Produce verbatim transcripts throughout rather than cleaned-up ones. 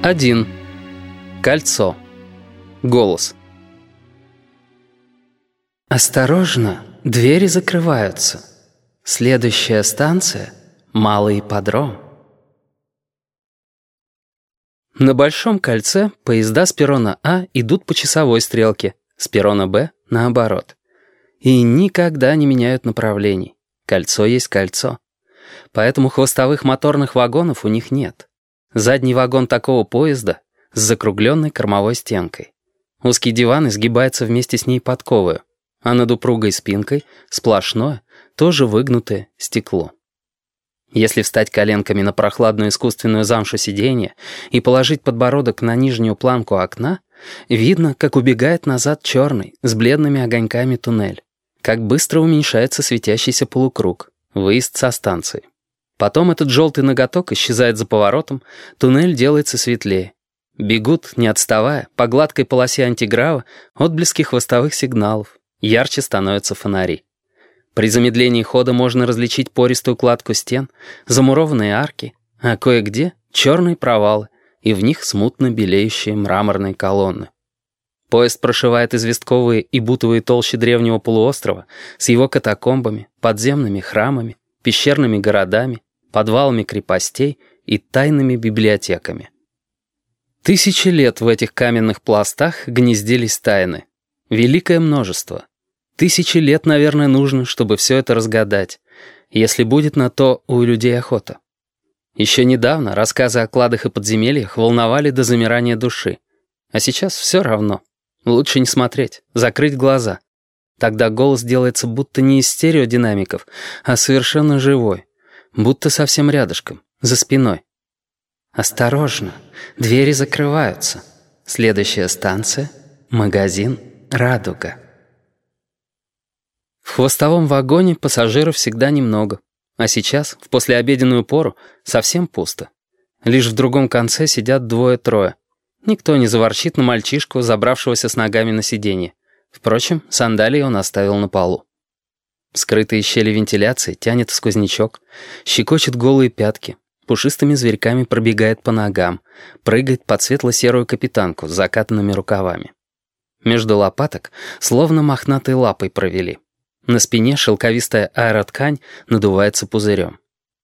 Один. Кольцо. Голос. Осторожно, двери закрываются. Следующая станция — Малый ипподром. На Большом кольце поезда с перрона А идут по часовой стрелке, с перрона Б — наоборот. И никогда не меняют направлений. Кольцо есть кольцо. Поэтому хвостовых моторных вагонов у них нет. Задний вагон такого поезда с закругленной кормовой стенкой. Узкий диван изгибается вместе с ней подковою, а над упругой спинкой сплошное, тоже выгнутое стекло. Если встать коленками на прохладную искусственную замшу сиденья и положить подбородок на нижнюю планку окна, видно, как убегает назад черный, с бледными огоньками туннель, как быстро уменьшается светящийся полукруг, выезд со станции. Потом этот желтый ноготок исчезает за поворотом, туннель делается светлее. Бегут, не отставая, по гладкой полосе антиграва отблески хвостовых сигналов, ярче становятся фонари. При замедлении хода можно различить пористую кладку стен, замурованные арки, а кое-где черные провалы, и в них смутно белеющие мраморные колонны. Поезд прошивает известковые и бутовые толщи древнего полуострова с его катакомбами, подземными храмами, пещерными городами, подвалами крепостей и тайными библиотеками. Тысячи лет в этих каменных пластах гнездились тайны. Великое множество. Тысячи лет, наверное, нужно, чтобы все это разгадать, если будет на то у людей охота. Еще недавно рассказы о кладах и подземельях волновали до замирания души. А сейчас все равно. Лучше не смотреть, закрыть глаза. Тогда голос делается будто не из стереодинамиков, а совершенно живой, будто совсем рядышком, за спиной. Осторожно, двери закрываются. Следующая станция — магазин «Радуга». В хвостовом вагоне пассажиров всегда немного, а сейчас, в послеобеденную пору, совсем пусто. Лишь в другом конце сидят двое-трое. Никто не заворчит на мальчишку, забравшегося с ногами на сиденье. Впрочем, сандалии он оставил на полу. Скрытые щели вентиляции тянет сквознячок, щекочет голые пятки, пушистыми зверьками пробегает по ногам, прыгает под светло-серую капитанку с закатанными рукавами. Между лопаток словно мохнатой лапой провели. На спине шелковистая аэроткань надувается пузырем.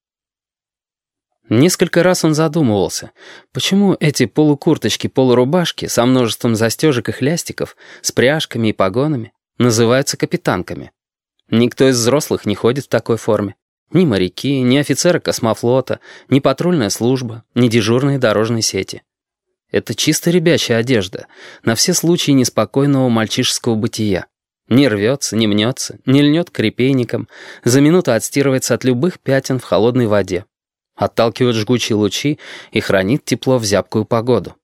Несколько раз он задумывался, почему эти полукурточки-полурубашки со множеством застежек и хлястиков, с пряжками и погонами, называются капитанками. Никто из взрослых не ходит в такой форме. Ни моряки, ни офицеры космофлота, ни патрульная служба, ни дежурные дорожные сети. Это чисто ребячья одежда, на все случаи неспокойного мальчишеского бытия. Не рвется, не мнется, не льнет к репейникам, за минуту отстирывается от любых пятен в холодной воде. Отталкивает жгучие лучи и хранит тепло в зябкую погоду.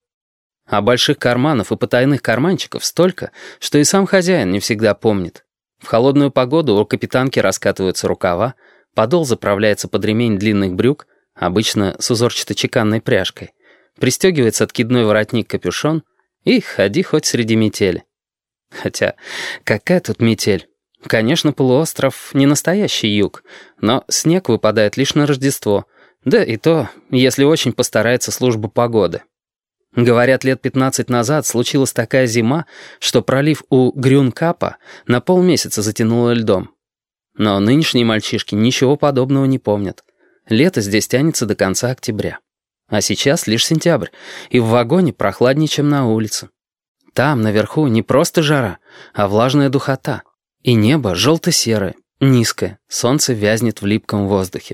А больших карманов и потайных карманчиков столько, что и сам хозяин не всегда помнит. В холодную погоду у капитанки раскатываются рукава, подол заправляется под ремень длинных брюк, обычно с узорчато-чеканной пряжкой, пристегивается откидной воротник-капюшон и ходи хоть среди метели. Хотя, какая тут метель? Конечно, полуостров не настоящий юг, но снег выпадает лишь на Рождество, да и то, если очень постарается служба погоды. Говорят, лет пятнадцать назад случилась такая зима, что пролив у Грюнкапа на полмесяца затянуло льдом. Но нынешние мальчишки ничего подобного не помнят. Лето здесь тянется до конца октября. А сейчас лишь сентябрь, и в вагоне прохладнее, чем на улице. Там, наверху, не просто жара, а влажная духота. И небо желто-серое, низкое, солнце вязнет в липком воздухе.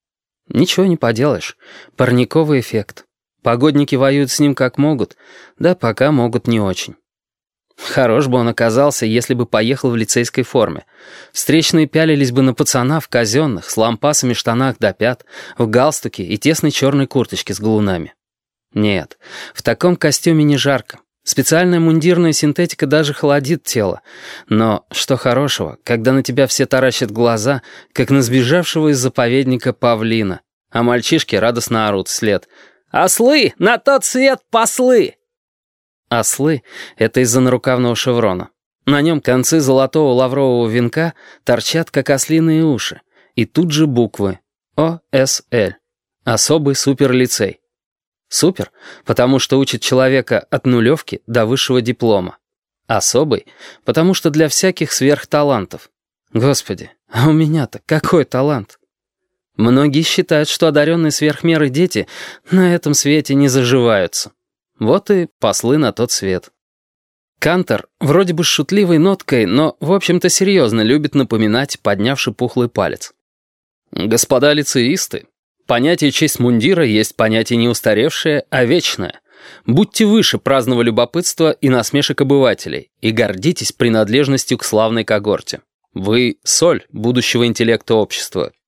Ничего не поделаешь, парниковый эффект. Погодники воюют с ним как могут, да пока могут не очень. Хорош бы он оказался, если бы поехал в лицейской форме. Встречные пялились бы на пацана в казенных, с лампасами штанах до пят, в галстуке и тесной черной курточке с галунами. Нет, в таком костюме не жарко. Специальная мундирная синтетика даже холодит тело. Но что хорошего, когда на тебя все таращат глаза, как на сбежавшего из заповедника павлина, а мальчишки радостно орут вслед: «Ослы! На тот свет послы!» Ослы — это из-за нарукавного шеврона. На нем концы золотого лаврового венка торчат, как ослиные уши, и тут же буквы О С Л. Особый суперлицей. Супер, потому что учит человека от нулевки до высшего диплома. Особый, потому что для всяких сверхталантов. Господи, а у меня-то какой талант? Многие считают, что одаренные сверх меры дети на этом свете не заживаются. Вот и послы на тот свет. Кантор, вроде бы с шутливой ноткой, но, в общем-то, серьезно любит напоминать, поднявший пухлый палец. Господа лицеисты, понятие честь мундира есть понятие не устаревшее, а вечное. Будьте выше праздного любопытства и насмешек обывателей и гордитесь принадлежностью к славной когорте. Вы — соль будущего интеллекта общества,